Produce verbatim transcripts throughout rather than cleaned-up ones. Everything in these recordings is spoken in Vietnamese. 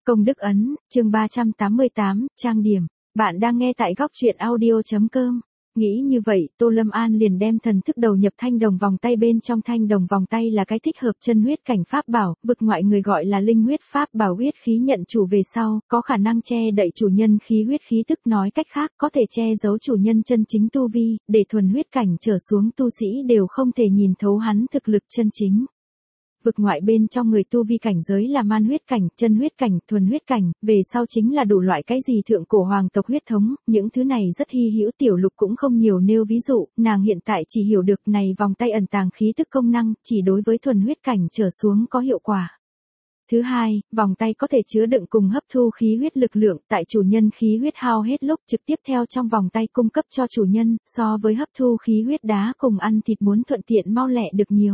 Công đức ấn, chương ba trăm tám mươi tám, trang điểm. Bạn đang nghe tại góc truyện audio.com. Nghĩ như vậy, Tô Lâm An liền đem thần thức đầu nhập thanh đồng vòng tay, bên trong thanh đồng vòng tay là cái thích hợp chân huyết cảnh pháp bảo, vực ngoại người gọi là linh huyết pháp bảo, huyết khí nhận chủ về sau, có khả năng che đậy chủ nhân khí huyết khí tức, nói cách khác, có thể che giấu chủ nhân chân chính tu vi, để thuần huyết cảnh trở xuống tu sĩ đều không thể nhìn thấu hắn thực lực chân chính. Vực ngoại bên trong người tu vi cảnh giới là man huyết cảnh, chân huyết cảnh, thuần huyết cảnh, về sau chính là đủ loại cái gì thượng cổ hoàng tộc huyết thống, những thứ này rất hy hữu, Tiểu Lục cũng không nhiều nêu ví dụ, nàng hiện tại chỉ hiểu được này vòng tay ẩn tàng khí tức công năng, chỉ đối với thuần huyết cảnh trở xuống có hiệu quả. Thứ hai, vòng tay có thể chứa đựng cùng hấp thu khí huyết lực lượng, tại chủ nhân khí huyết hao hết lúc trực tiếp theo trong vòng tay cung cấp cho chủ nhân, so với hấp thu khí huyết đá cùng ăn thịt muốn thuận tiện mau lẹ được nhiều.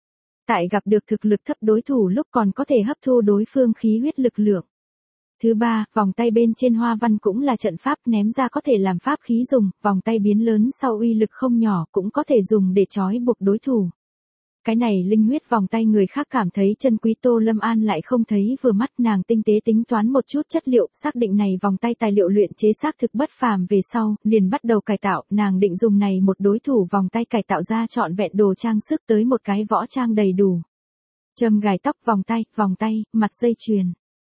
Tại gặp được thực lực thấp đối thủ lúc còn có thể hấp thu đối phương khí huyết lực lượng. Thứ ba, vòng tay bên trên hoa văn cũng là trận pháp, ném ra có thể làm pháp khí dùng, vòng tay biến lớn sau uy lực không nhỏ, cũng có thể dùng để trói buộc đối thủ. Cái này linh huyết vòng tay người khác cảm thấy chân quý, Tô Lâm An lại không thấy vừa mắt, nàng tinh tế tính toán một chút chất liệu, xác định này vòng tay tài liệu luyện chế xác thực bất phàm về sau, liền bắt đầu cải tạo, nàng định dùng này một đối thủ vòng tay cải tạo ra trọn vẹn đồ trang sức tới một cái võ trang đầy đủ. Châm gài tóc, vòng tay, vòng tay, mặt dây chuyền.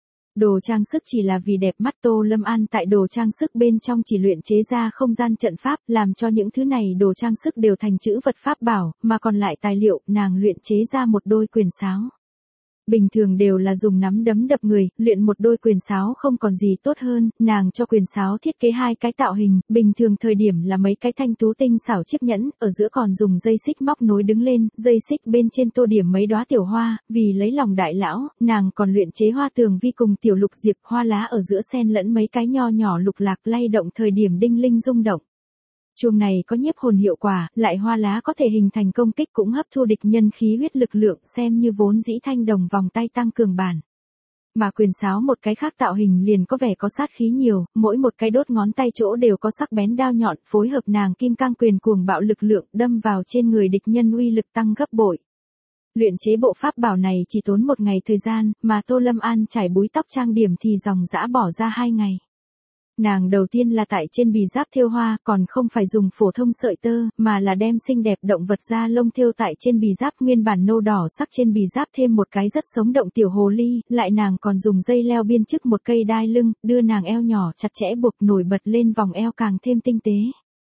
Đồ trang sức chỉ là vì đẹp mắt, Tô Lâm An tại đồ trang sức bên trong chỉ luyện chế ra không gian trận pháp, làm cho những thứ này đồ trang sức đều thành chữ vật pháp bảo, mà còn lại tài liệu, nàng luyện chế ra một đôi quyền sáo. Bình thường đều là dùng nắm đấm đập người, luyện một đôi quyền sáo không còn gì tốt hơn, nàng cho quyền sáo thiết kế hai cái tạo hình, bình thường thời điểm là mấy cái thanh tú tinh xảo chiếc nhẫn, ở giữa còn dùng dây xích móc nối đứng lên, dây xích bên trên tô điểm mấy đóa tiểu hoa, vì lấy lòng đại lão, nàng còn luyện chế hoa tường vi cùng tiểu lục diệp, hoa lá ở giữa xen lẫn mấy cái nho nhỏ lục lạc lay động thời điểm đinh linh rung động. Chuông này có nhiếp hồn hiệu quả, lại hoa lá có thể hình thành công kích, cũng hấp thu địch nhân khí huyết lực lượng, xem như vốn dĩ thanh đồng vòng tay tăng cường bản. Mà quyền sáo một cái khác tạo hình liền có vẻ có sát khí nhiều, mỗi một cái đốt ngón tay chỗ đều có sắc bén đao nhọn, phối hợp nàng kim cang quyền cuồng bạo lực lượng đâm vào trên người địch nhân uy lực tăng gấp bội. Luyện chế bộ pháp bảo này chỉ tốn một ngày thời gian, mà Tô Lâm An trải búi tóc trang điểm thì dòng dã bỏ ra hai ngày. Nàng đầu tiên là tại trên bì giáp thêu hoa, còn không phải dùng phổ thông sợi tơ, mà là đem xinh đẹp động vật da lông thêu tại trên bì giáp, nguyên bản nâu đỏ sắc trên bì giáp thêm một cái rất sống động tiểu hồ ly, lại nàng còn dùng dây leo biên chức một cây đai lưng, đưa nàng eo nhỏ chặt chẽ buộc nổi bật lên, vòng eo càng thêm tinh tế.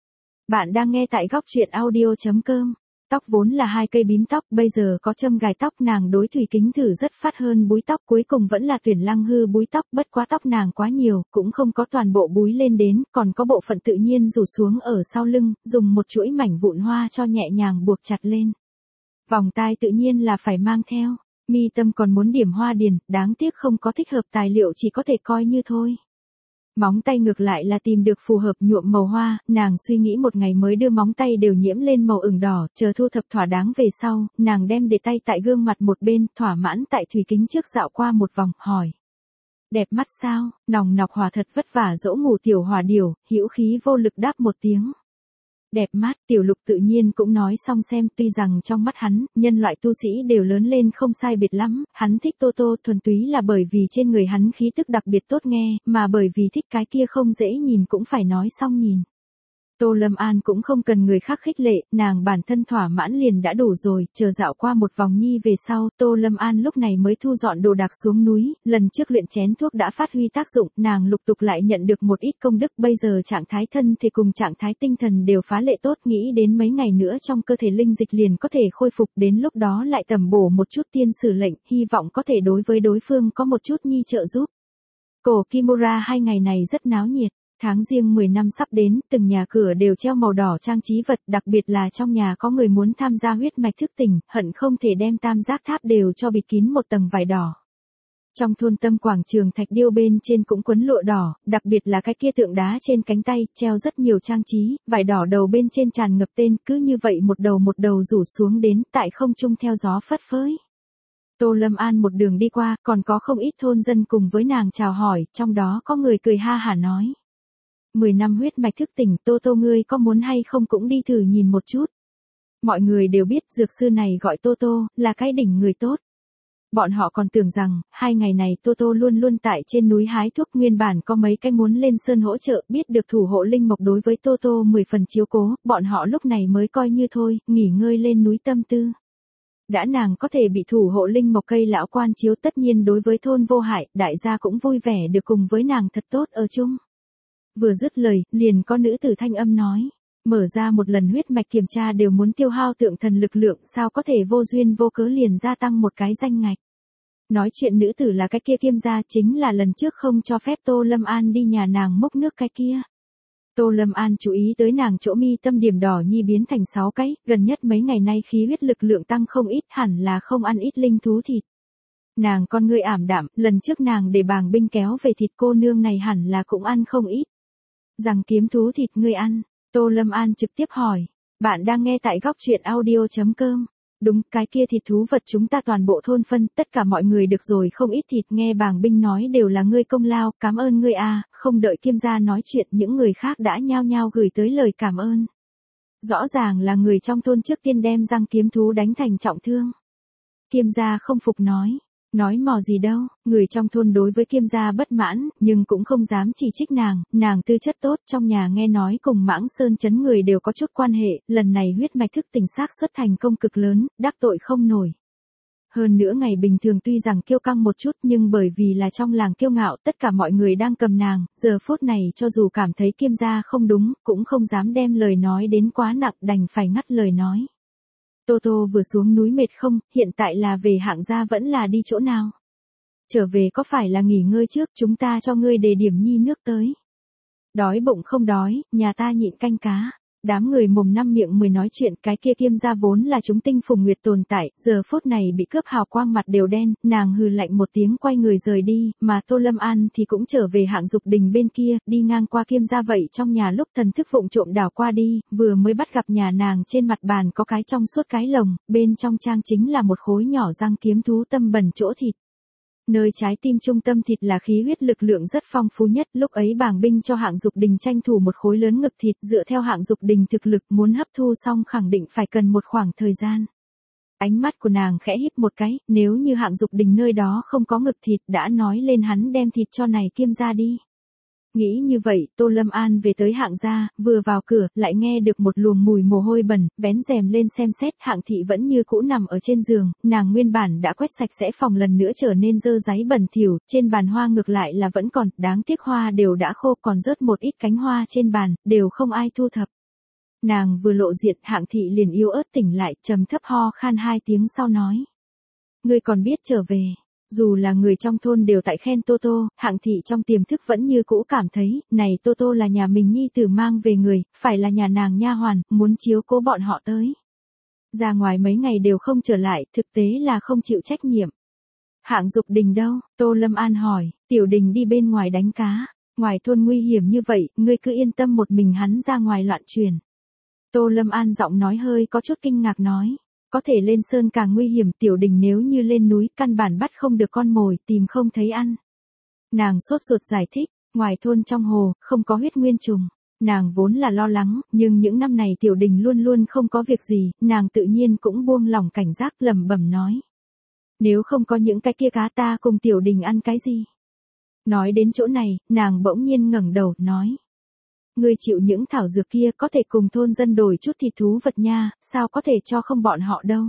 Bạn đang nghe tại góc truyện audio.com. Tóc vốn là hai cây bím tóc, bây giờ có châm gài tóc, nàng đối thủy kính thử rất phát hơn búi tóc, cuối cùng vẫn là tuyển lăng hư búi tóc, bất quá tóc nàng quá nhiều, cũng không có toàn bộ búi lên đến, còn có bộ phận tự nhiên rủ xuống ở sau lưng, dùng một chuỗi mảnh vụn hoa cho nhẹ nhàng buộc chặt lên. Vòng tai tự nhiên là phải mang theo, mi tâm còn muốn điểm hoa điền, đáng tiếc không có thích hợp tài liệu, chỉ có thể coi như thôi. Móng tay ngược lại là tìm được phù hợp nhuộm màu hoa, nàng suy nghĩ một ngày mới đưa móng tay đều nhiễm lên màu ửng đỏ, chờ thu thập thỏa đáng về sau, nàng đem để tay tại gương mặt một bên, thỏa mãn tại thủy kính trước dạo qua một vòng, hỏi. Đẹp mắt sao? Nòng nọc hòa thật vất vả dỗ ngủ tiểu hòa điểu, hữu khí vô lực đáp một tiếng. Đẹp mắt, Tiểu Lục tự nhiên cũng nói xong xem, tuy rằng trong mắt hắn, nhân loại tu sĩ đều lớn lên không sai biệt lắm, hắn thích Tô Tô thuần túy là bởi vì trên người hắn khí tức đặc biệt tốt nghe, mà bởi vì thích cái kia không dễ nhìn cũng phải nói xong nhìn. Tô Lâm An cũng không cần người khác khích lệ, nàng bản thân thỏa mãn liền đã đủ rồi, chờ dạo qua một vòng nhi về sau, Tô Lâm An lúc này mới thu dọn đồ đạc xuống núi, lần trước luyện chén thuốc đã phát huy tác dụng, nàng lục tục lại nhận được một ít công đức, bây giờ trạng thái thân thể cùng trạng thái tinh thần đều phá lệ tốt, nghĩ đến mấy ngày nữa trong cơ thể linh dịch liền có thể khôi phục, đến lúc đó lại tầm bổ một chút tiên sử lệnh, hy vọng có thể đối với đối phương có một chút nhi trợ giúp. Cổ Kimura hai ngày này rất náo nhiệt. Tháng riêng mười năm sắp đến, từng nhà cửa đều treo màu đỏ trang trí vật, đặc biệt là trong nhà có người muốn tham gia huyết mạch thức tỉnh, hận không thể đem tam giác tháp đều cho bịt kín một tầng vải đỏ. Trong thôn tâm quảng trường thạch điêu bên trên cũng quấn lụa đỏ, đặc biệt là cái kia tượng đá trên cánh tay, treo rất nhiều trang trí, vải đỏ đầu bên trên tràn ngập tên, cứ như vậy một đầu một đầu rủ xuống đến, tại không trung theo gió phất phới. Tô Lâm An một đường đi qua, còn có không ít thôn dân cùng với nàng chào hỏi, trong đó có người cười ha hả nói. Mười năm huyết mạch thức tỉnh, Tô Tô ngươi có muốn hay không cũng đi thử nhìn một chút. Mọi người đều biết dược sư này gọi Tô Tô, là cái đỉnh người tốt. Bọn họ còn tưởng rằng, hai ngày này Tô Tô luôn luôn tại trên núi hái thuốc, nguyên bản có mấy cái muốn lên sơn hỗ trợ, biết được thủ hộ linh mộc đối với Tô Tô mười phần chiếu cố, bọn họ lúc này mới coi như thôi, nghỉ ngơi lên núi tâm tư. Đã nàng có thể bị thủ hộ linh mộc cây lão quan chiếu, tất nhiên đối với thôn vô hại, đại gia cũng vui vẻ được cùng với nàng thật tốt ở chung. Vừa dứt lời, liền có nữ tử thanh âm nói. Mở ra một lần huyết mạch kiểm tra đều muốn tiêu hao tượng thần lực lượng, sao có thể vô duyên vô cớ liền gia tăng một cái danh ngạch. Nói chuyện nữ tử là cái kia Kiêm gia, chính là lần trước không cho phép Tô Lâm An đi nhà nàng múc nước cái kia. Tô Lâm An chú ý tới nàng chỗ mi tâm điểm đỏ nhi biến thành sáu cái, gần nhất mấy ngày nay khí huyết lực lượng tăng không ít, hẳn là không ăn ít linh thú thịt. Nàng con ngươi ảm đạm, lần trước nàng để bàng binh kéo về thịt, cô nương này hẳn là cũng ăn không ít. Rằng kiếm thú thịt ngươi ăn, Tô Lâm An trực tiếp hỏi. Bạn đang nghe tại góc truyện audio chấm com. Đúng, cái kia thịt thú vật chúng ta toàn bộ thôn phân, tất cả mọi người được rồi, không ít thịt, nghe bàng binh nói đều là ngươi công lao, cảm ơn ngươi a. Không đợi Kiêm gia nói chuyện, những người khác đã nhao nhao gửi tới lời cảm ơn. Rõ ràng là người trong thôn trước tiên đem răng kiếm thú đánh thành trọng thương. Kiêm gia không phục nói. Nói mò gì đâu, người trong thôn đối với Kiêm gia bất mãn, nhưng cũng không dám chỉ trích nàng, nàng tư chất tốt, trong nhà nghe nói cùng Mãng Sơn trấn người đều có chút quan hệ, lần này huyết mạch thức tỉnh xác suất thành công cực lớn, đắc tội không nổi. Hơn nữa ngày bình thường tuy rằng kiêu căng một chút, nhưng bởi vì là trong làng kiêu ngạo, tất cả mọi người đang cầm nàng, giờ phút này cho dù cảm thấy Kiêm gia không đúng, cũng không dám đem lời nói đến quá nặng, đành phải ngắt lời nói. Tô Tô vừa xuống núi mệt không, hiện tại là về Hạng gia vẫn là đi chỗ nào? Trở về có phải là nghỉ ngơi trước, chúng ta cho ngươi đề điểm nhi nước tới. Đói bụng không đói, nhà ta nhịn canh cá. Đám người mồm năm miệng mười nói chuyện, cái kia Kiêm gia vốn là chúng tinh phùng nguyệt tồn tại, giờ phút này bị cướp hào quang, mặt đều đen, nàng hừ lạnh một tiếng quay người rời đi, mà Tô Lâm An thì cũng trở về Hạng Dục Đình bên kia, đi ngang qua Kiêm gia vậy trong nhà lúc thần thức vụng trộm đảo qua đi, vừa mới bắt gặp nhà nàng trên mặt bàn có cái trong suốt cái lồng, bên trong trang chính là một khối nhỏ răng kiếm thú tâm bẩn chỗ thịt. Nơi trái tim trung tâm thịt là khí huyết lực lượng rất phong phú nhất, lúc ấy bàng binh cho Hạng Dục Đình tranh thủ một khối lớn ngực thịt, dựa theo Hạng Dục Đình thực lực muốn hấp thu xong khẳng định phải cần một khoảng thời gian. Ánh mắt của nàng khẽ híp một cái, nếu như Hạng Dục Đình nơi đó không có ngực thịt đã nói lên hắn đem thịt cho này Kiêm gia đi. Nghĩ như vậy, Tô Lâm An về tới Hạng gia, vừa vào cửa, lại nghe được một luồng mùi mồ hôi bẩn, vén rèm lên xem xét, Hạng thị vẫn như cũ nằm ở trên giường, nàng nguyên bản đã quét sạch sẽ phòng lần nữa trở nên dơ dáy bẩn thỉu, trên bàn hoa ngược lại là vẫn còn, đáng tiếc hoa đều đã khô, còn rớt một ít cánh hoa trên bàn, đều không ai thu thập. Nàng vừa lộ diện, Hạng thị liền yếu ớt tỉnh lại, trầm thấp ho khan hai tiếng sau nói. Ngươi còn biết trở về. Dù là người trong thôn đều tại khen Tô Tô, Hạng thị trong tiềm thức vẫn như cũ cảm thấy, này Tô Tô là nhà mình nhi tử mang về người, phải là nhà nàng nha hoàn, muốn chiếu cố bọn họ tới. Ra ngoài mấy ngày đều không trở lại, thực tế là không chịu trách nhiệm. Hạng Dục Đình đâu? Tô Lâm An hỏi, Tiểu Đình đi bên ngoài đánh cá, ngoài thôn nguy hiểm như vậy, ngươi cứ yên tâm một mình hắn ra ngoài loạn truyền. Tô Lâm An giọng nói hơi có chút kinh ngạc nói. Có thể lên sơn càng nguy hiểm, Tiểu Đình nếu như lên núi, căn bản bắt không được con mồi, tìm không thấy ăn. Nàng sốt ruột giải thích, ngoài thôn trong hồ, không có huyết nguyên trùng. Nàng vốn là lo lắng, nhưng những năm này Tiểu Đình luôn luôn không có việc gì, nàng tự nhiên cũng buông lỏng cảnh giác, lẩm bẩm nói. Nếu không có những cái kia cá ta cùng Tiểu Đình ăn cái gì? Nói đến chỗ này, nàng bỗng nhiên ngẩng đầu, nói. Ngươi chịu những thảo dược kia có thể cùng thôn dân đổi chút thịt thú vật nha, sao có thể cho không bọn họ đâu.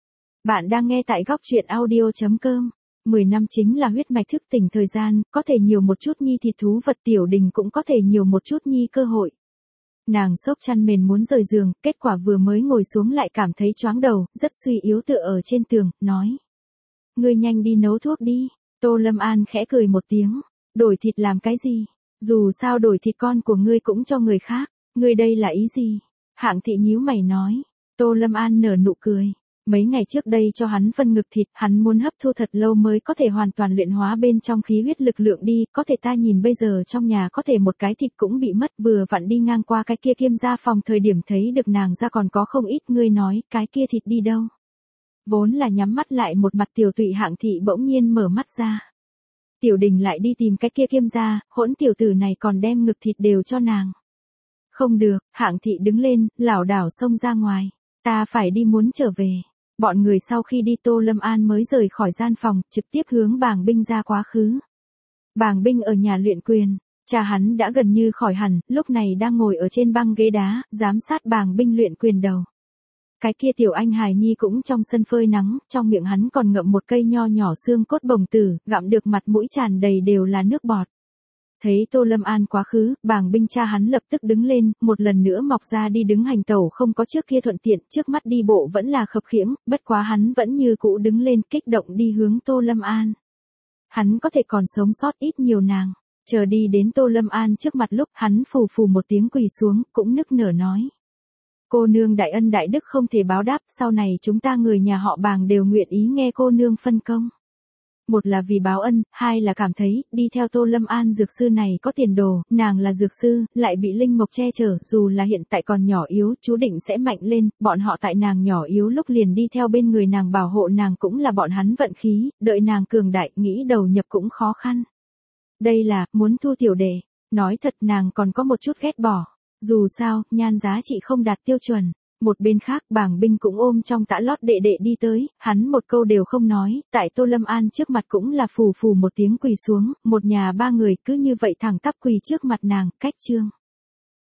Bạn đang nghe tại góc truyện audio chấm com. mười năm chính là huyết mạch thức tỉnh thời gian, có thể nhiều một chút nhi thịt thú vật, Tiểu Đình cũng có thể nhiều một chút nhi cơ hội. Nàng xốc chăn mền muốn rời giường, kết quả vừa mới ngồi xuống lại cảm thấy choáng đầu, rất suy yếu tựa ở trên tường, nói. Ngươi nhanh đi nấu thuốc đi. Tô Lâm An khẽ cười một tiếng. Đổi thịt làm cái gì? Dù sao đổi thịt con của ngươi cũng cho người khác, ngươi đây là ý gì? Hạng thị nhíu mày nói. Tô Lâm An nở nụ cười. Mấy ngày trước đây cho hắn phân ngực thịt, hắn muốn hấp thu thật lâu mới có thể hoàn toàn luyện hóa bên trong khí huyết lực lượng đi, có thể ta nhìn bây giờ trong nhà có thể một cái thịt cũng bị mất, vừa vặn đi ngang qua cái kia Kiêm gia phòng thời điểm thấy được nàng ra còn có không ít, ngươi nói, cái kia thịt đi đâu? Vốn là nhắm mắt lại một mặt tiểu tụy Hạng thị bỗng nhiên mở mắt ra. Tiểu Đình lại đi tìm cái kia Kiêm gia, hỗn tiểu tử này còn đem ngực thịt đều cho nàng. Không được, Hạng thị đứng lên, lảo đảo xông ra ngoài. Ta phải đi muốn trở về. Bọn người sau khi đi Tô Lâm An mới rời khỏi gian phòng, trực tiếp hướng Bàng Binh ra quá khứ. Bàng Binh ở nhà luyện quyền, cha hắn đã gần như khỏi hẳn, lúc này đang ngồi ở trên băng ghế đá, giám sát Bàng Binh luyện quyền đầu. Cái kia tiểu anh hài nhi cũng trong sân phơi nắng, trong miệng hắn còn ngậm một cây nho nhỏ xương cốt bồng tử, gặm được mặt mũi tràn đầy đều là nước bọt. Thấy Tô Lâm An quá khứ, Bàng Binh cha hắn lập tức đứng lên, một lần nữa mọc ra đi đứng hành tẩu không có trước kia thuận tiện, trước mắt đi bộ vẫn là khập khiễng, bất quá hắn vẫn như cũ đứng lên kích động đi hướng Tô Lâm An. Hắn có thể còn sống sót ít nhiều nàng, chờ đi đến Tô Lâm An trước mặt lúc hắn phù phù một tiếng quỳ xuống, cũng nức nở nói. Cô nương đại ân đại đức không thể báo đáp, sau này chúng ta người nhà họ Bàng đều nguyện ý nghe cô nương phân công. Một là vì báo ân, hai là cảm thấy, đi theo Tô Lâm An dược sư này có tiền đồ, nàng là dược sư, lại bị linh mộc che chở, dù là hiện tại còn nhỏ yếu, chú định sẽ mạnh lên, bọn họ tại nàng nhỏ yếu lúc liền đi theo bên người nàng bảo hộ nàng cũng là bọn hắn vận khí, đợi nàng cường đại, nghĩ đầu nhập cũng khó khăn. Đây là, muốn thu tiểu đệ, nói thật nàng còn có một chút ghét bỏ, dù sao, nhan giá trị không đạt tiêu chuẩn. Một bên khác Bàng Binh cũng ôm trong tã lót đệ đệ đi tới, hắn một câu đều không nói, tại Tô Lâm An trước mặt cũng là phù phù một tiếng quỳ xuống, một nhà ba người cứ như vậy thẳng tắp quỳ trước mặt nàng, cách trương.